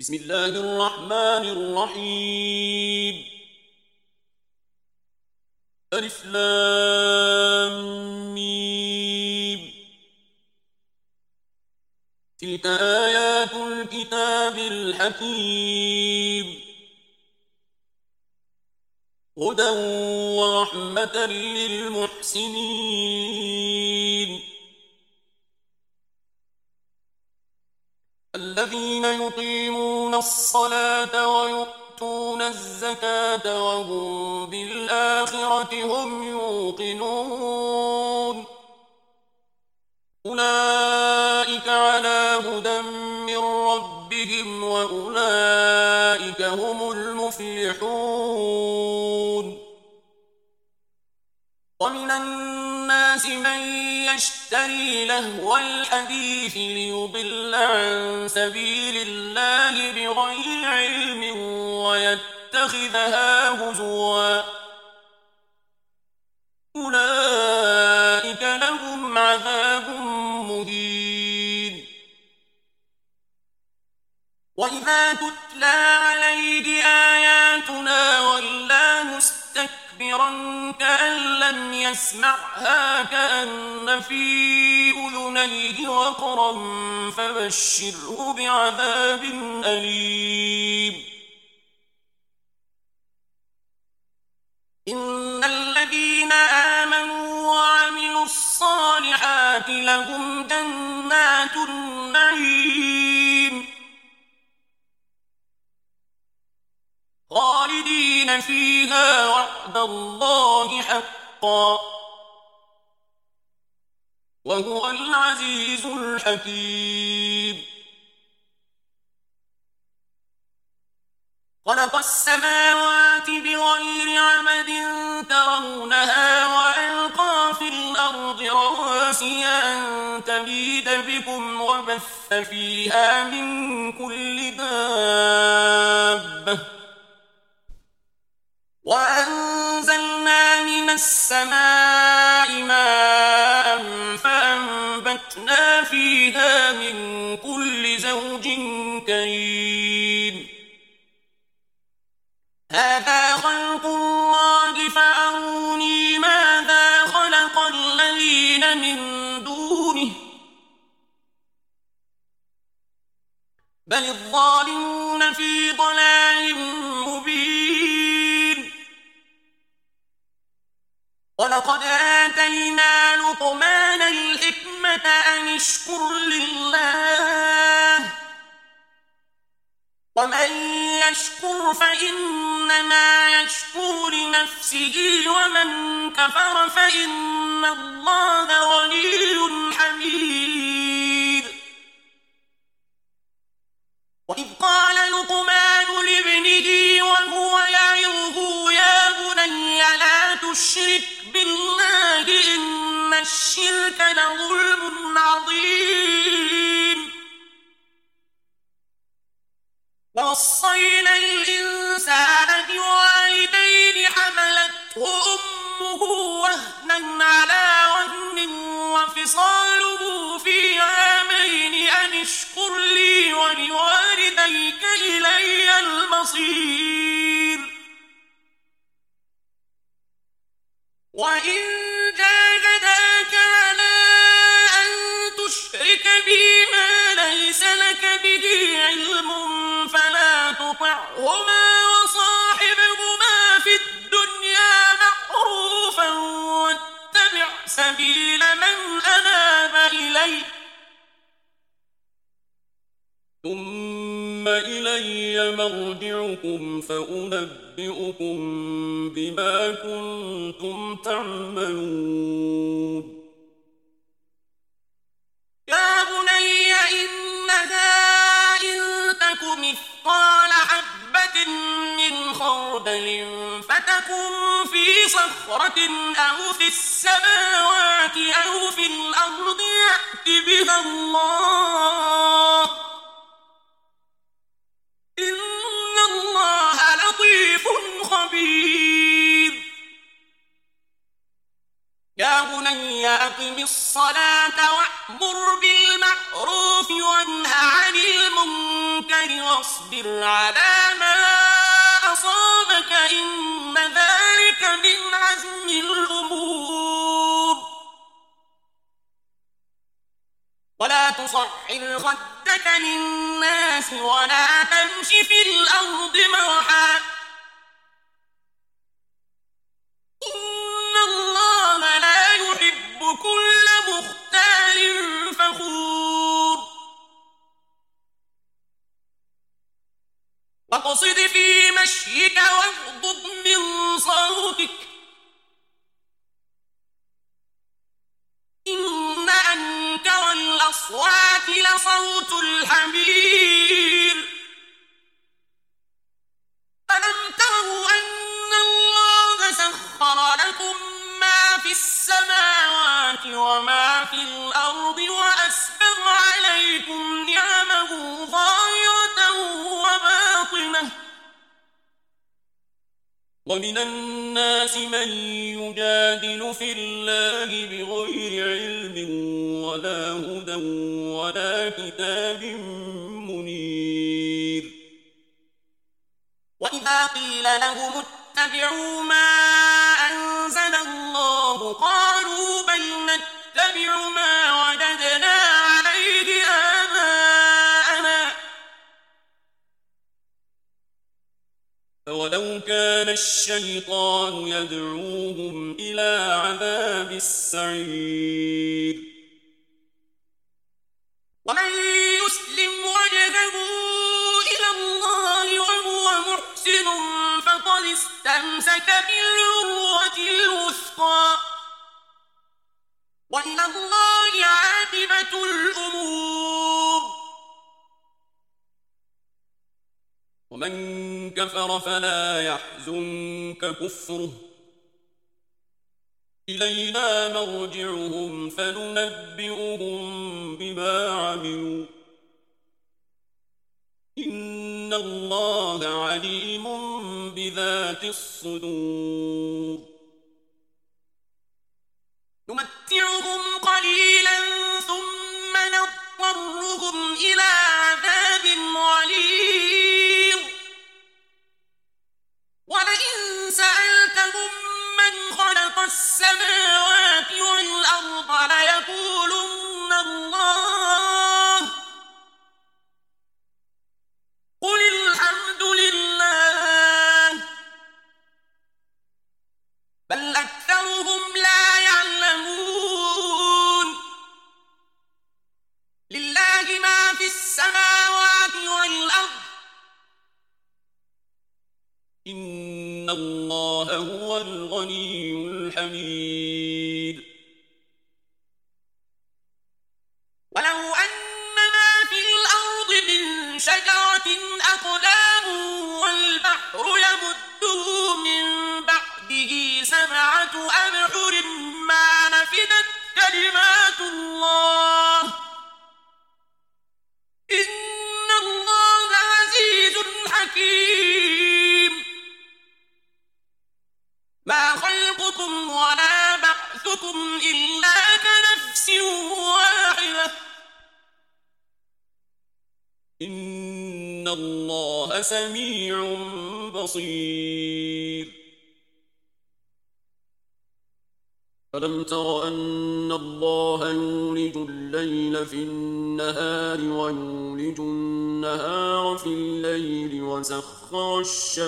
بسم الله الرحمن الرحيم. ألف لام ميم. تلك آيات الكتاب الحكيم، هدى ورحمة للمحسنين الذين يقيمون الصلاة ويؤتون الزكاة وهم بالآخرة هم يوقنون. أولئك على هدى من ربهم وأولئك هم المفلحون. ومن الناس من يشتري لهو الحديث ليضل عن سبيل الله بغير علم ويتخذها هزوا، أولئك لهم عذاب مهين. وإذا تتلى عليه آياتنا ولى مستكبرا كأن لم يسمعها كأن في أذنيه وقرا فبشره بعذاب أليم. إن الذين آمنوا وعملوا الصالحات لهم جنات النعيم خالدين فيها وعد الله حقا وهو العزيز الحكيم. خلق السماوات بغير عمد ترونها وألقى في الأرض رواسي أن تميد بكم وبث فيها من كل دابة وأنزلنا من السماء ماء فأنبتنا فيها من كل زوج كريم. هذا خلق الله فأروني ماذا خلق الذين من دونه بل الظالمون في ضلال مبين. ولقد آتينا لقمان الحكمة أن اشكر لله ومن يشكر فإنما يشكر لنفسه ومن كفر فإن الله غني حميد. وإذ قال لقمان لابنه وهو يعظه يا بني لا تشرك بالله إن الشرك لظلم عظيم. ووصينا الإنسان بوالديه حملته أمه وهنا على وهن وفصاله في عامين أن اشكر لي ولوالديك إلي المصير. وإن جاهداك على أن تشرك بي ما ليس لك به علم فلا تطعهما وصاحبهما في الدنيا معروفا واتبع سبيل من أناب إلي ثم إلي مرجعكم فأنبئكم بما كنتم تعملون. يا بني إنها إن تك مثقال حبة من خردل فتكن في صخرة أو في السماوات أو في الأرض يأت بها الله إن الله لطيف خبير. يا بني أقم وأقم الصلاة وأمر بالمعروف وانه عن المنكر واصبر على ما أصابك إن ذلك من عزم الأمور ولا تصعر خدك للناس ولا تمش في الأرض مرحا إن الله لا يحب كل مختال فخور واقصد في مشيك واغضض من صوتك إن أنكر الأصوات لصوت الحمير ألم تروا أن الله سخر لكم ما في السماوات وما في الأرض وأسبغ عليكم نعمه ظاهرة وباطنة ومن الناس من يجادل في الله بغير علم ولا هدى ولا كتاب منير وإذا قيل لهم اتبعوا ما أنزل الله قالوا بل نتبع ما وجدنا عليه آباءنا أولو كان الشيطان يدعوهم إلى عذاب السعير ومن يسلم وجهه إلى الله وهو محسن فقد استمسك بالعروة الوثقى وإلى الله عاقبة الأمور ومن كفر فلا يحزنك كفره إلينا مرجعهم فننبئهم بما عملوا إن الله عليم بذات الصدور نمتعهم قليلا ثم نضطرهم إلى عذاب غليظ ولئن سألتهم من خلق السماوات والأرض ليقولن الله قل الحمد لله بل أكثرهم لا يعلمون لله ما في السماوات والأرض إن الله هو الغني الحميد ولو أن ما في الأرض من شجرة أقلام والبحر يمده من بعده 7 أبحر ما نفدت كلمات الله إن الله عزيز حكيم ما خلقكم ولا بعثكم إلا كنفس واحدة إن الله سميع بصير ألم تر أن الله يولج الليل في النهار ويولج النهار في الليل وسخر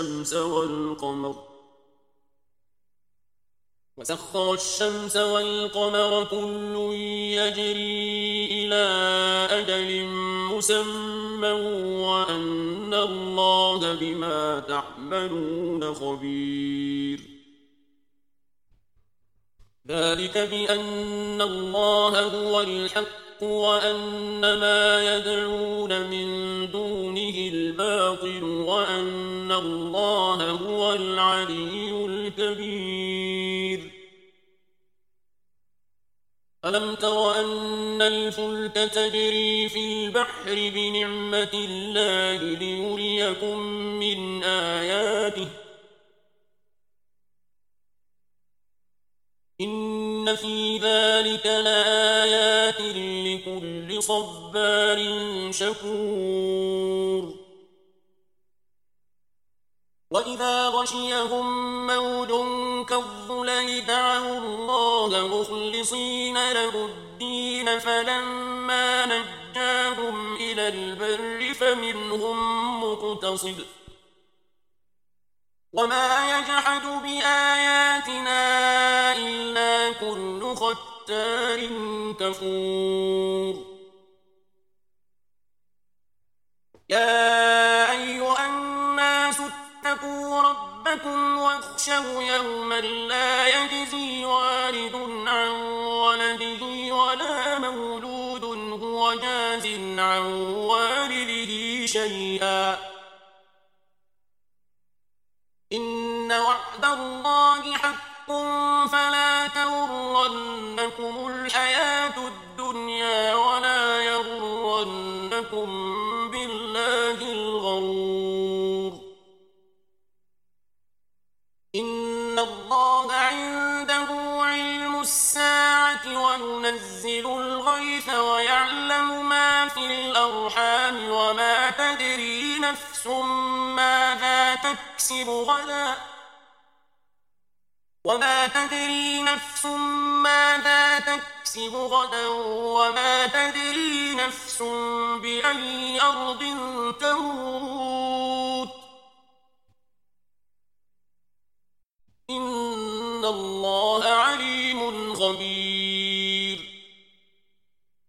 الشمس والقمر كل يجري إلى أجل مسمى وأن الله بما تعملون خبير ذلك بأن الله هو الحق وأن ما يدعون من دونه الباطل وأن الله هو العلي الكبير ألم تر أن الفلك تجري في البحر بنعمة الله ليريكم من آياته إن في ذلك لآيات لكل صبار شكور وإذا غشيهم موج كالظلل دعوا الله مخلصين له الدين فلما نجاهم إلى البر فمنهم مقتصد وما يجحد بآياتنا إلا كل ختار كفور يا أيها الناس اتقوا ربكم واخشوا يوما لا يجزي والد عن ولده ولا مولود هو جاز عن والده شيئا إن وعد الله حق فلا تغرنكم الحياة الدنيا ولا يغرنكم بالله الغرور إن الله عنده علم الساعة وينزل الغيث ويعلم ما في الأرحام وما تدري نفس ماذا تكسب غدا وما تدري نفس بأي أرض تموت إن الله عليم خبير